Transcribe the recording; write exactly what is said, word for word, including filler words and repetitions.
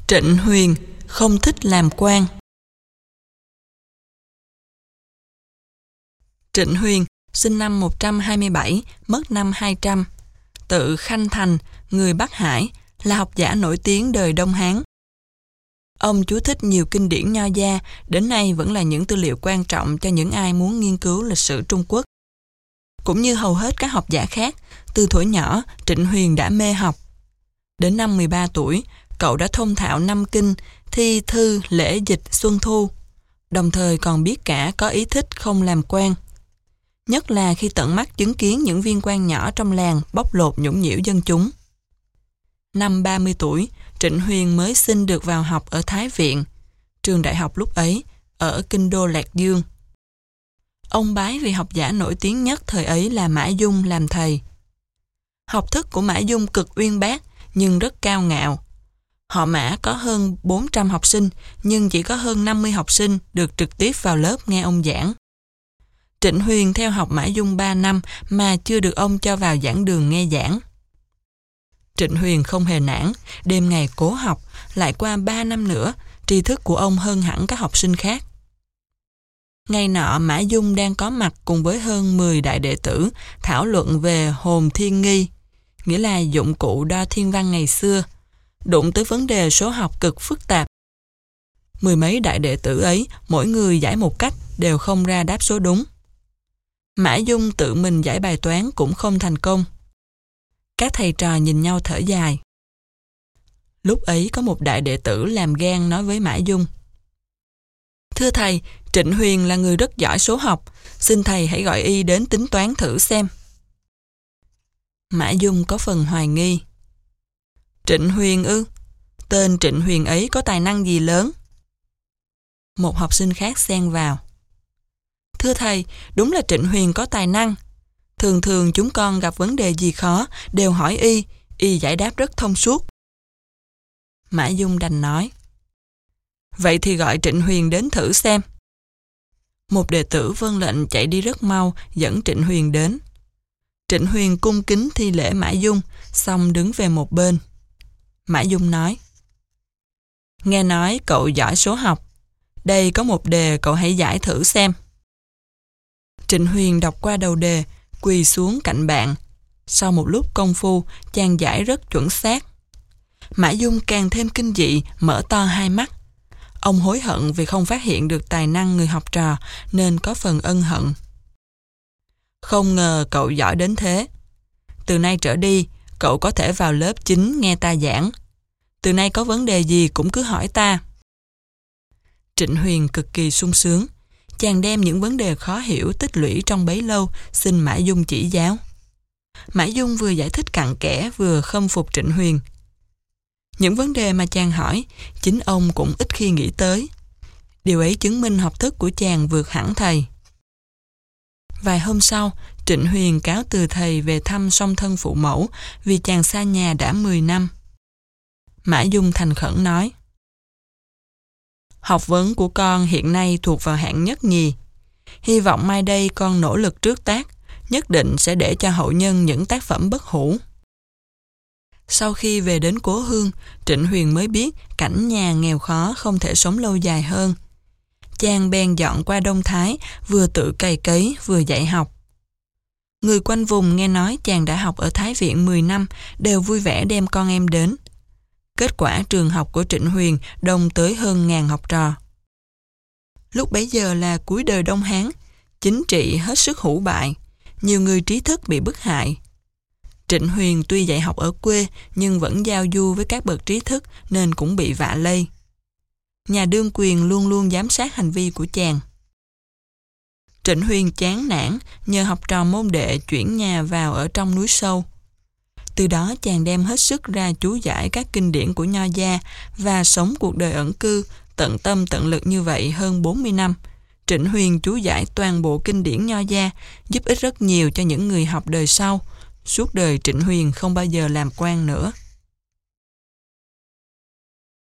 Trịnh Huyền không thích làm quan. Trịnh Huyền sinh năm một trăm hai mươi bảy, mất năm hai trăm, tự Khanh Thành, người Bắc Hải, là học giả nổi tiếng đời Đông Hán. Ông chú thích nhiều kinh điển nho gia, đến nay vẫn là những tư liệu quan trọng cho những ai muốn nghiên cứu lịch sử Trung Quốc. Cũng như hầu hết các học giả khác, từ thuở nhỏ, Trịnh Huyền đã mê học. Đến năm mười ba tuổi, cậu đã thông thạo năm kinh, thi thư, lễ dịch, xuân thu, đồng thời còn biết cả có ý thích không làm quan. Nhất là khi tận mắt chứng kiến những viên quan nhỏ trong làng bóc lột nhũng nhiễu dân chúng. Năm ba mươi tuổi, Trịnh Huyền mới xin được vào học ở Thái Viện, trường đại học lúc ấy, ở kinh đô Lạc Dương. Ông bái vị học giả nổi tiếng nhất thời ấy là Mã Dung làm thầy. Học thức của Mã Dung cực uyên bác nhưng rất cao ngạo. Họ Mã có hơn bốn trăm học sinh nhưng chỉ có hơn năm mươi học sinh được trực tiếp vào lớp nghe ông giảng. Trịnh Huyền theo học Mã Dung ba năm mà chưa được ông cho vào giảng đường nghe giảng. Trịnh Huyền không hề nản, đêm ngày cố học, lại qua ba năm nữa, tri thức của ông hơn hẳn các học sinh khác. Ngày nọ Mã Dung đang có mặt cùng với hơn mười đại đệ tử thảo luận về hồn thiên nghi, nghĩa là dụng cụ đo thiên văn ngày xưa, đụng tới vấn đề số học cực phức tạp. Mười mấy đại đệ tử ấy, mỗi người giải một cách, đều không ra đáp số đúng. Mã Dung tự mình giải bài toán cũng không thành công. Các thầy trò nhìn nhau thở dài. Lúc ấy có một đại đệ tử làm gan nói với Mã Dung: "Thưa thầy, Trịnh Huyền là người rất giỏi số học, xin thầy hãy gọi y đến tính toán thử xem." Mã Dung có phần hoài nghi. "Trịnh Huyền ư? Tên Trịnh Huyền ấy có tài năng gì lớn?" Một học sinh khác xen vào: "Thưa thầy, đúng là Trịnh Huyền có tài năng. Thường thường chúng con gặp vấn đề gì khó đều hỏi y, y giải đáp rất thông suốt." Mã Dung đành nói: "Vậy thì gọi Trịnh Huyền đến thử xem." Một đệ tử vâng lệnh chạy đi rất mau dẫn Trịnh Huyền đến. Trịnh Huyền cung kính thi lễ Mã Dung, xong đứng về một bên. Mã Dung nói: "Nghe nói cậu giỏi số học, đây có một đề cậu hãy giải thử xem." Trịnh Huyền đọc qua đầu đề, quỳ xuống cạnh bạn. Sau một lúc công phu, chàng giải rất chuẩn xác. Mã Dung càng thêm kinh dị, mở to hai mắt. Ông hối hận vì không phát hiện được tài năng người học trò, nên có phần ân hận. "Không ngờ cậu giỏi đến thế. Từ nay trở đi, cậu có thể vào lớp chín nghe ta giảng. Từ nay có vấn đề gì cũng cứ hỏi ta." Trịnh Huyền cực kỳ sung sướng. Chàng đem những vấn đề khó hiểu tích lũy trong bấy lâu xin Mã Dung chỉ giáo. Mã Dung vừa giải thích cặn kẽ vừa khâm phục Trịnh Huyền. Những vấn đề mà chàng hỏi, chính ông cũng ít khi nghĩ tới. Điều ấy chứng minh học thức của chàng vượt hẳn thầy. Vài hôm sau, Trịnh Huyền cáo từ thầy về thăm song thân phụ mẫu vì chàng xa nhà đã mười năm. Mã Dung thành khẩn nói: "Học vấn của con hiện nay thuộc vào hạng nhất nhì. Hy vọng mai đây con nỗ lực trước tác, nhất định sẽ để cho hậu nhân những tác phẩm bất hủ." Sau khi về đến cố hương, Trịnh Huyền mới biết cảnh nhà nghèo khó không thể sống lâu dài hơn. Chàng bèn dọn qua Đông Thái, vừa tự cày cấy vừa dạy học. Người quanh vùng nghe nói chàng đã học ở Thái Viện mười năm, đều vui vẻ đem con em đến. Kết quả trường học của Trịnh Huyền đông tới hơn ngàn học trò. Lúc bấy giờ là cuối đời Đông Hán, chính trị hết sức hủ bại, nhiều người trí thức bị bức hại. Trịnh Huyền tuy dạy học ở quê nhưng vẫn giao du với các bậc trí thức nên cũng bị vạ lây. Nhà đương quyền luôn luôn giám sát hành vi của chàng. Trịnh Huyền chán nản, nhờ học trò môn đệ chuyển nhà vào ở trong núi sâu. Từ đó chàng đem hết sức ra chú giải các kinh điển của nho gia và sống cuộc đời ẩn cư, tận tâm tận lực như vậy hơn bốn mươi năm. Trịnh Huyền chú giải toàn bộ kinh điển nho gia, giúp ích rất nhiều cho những người học đời sau. Suốt đời Trịnh Huyền không bao giờ làm quan nữa.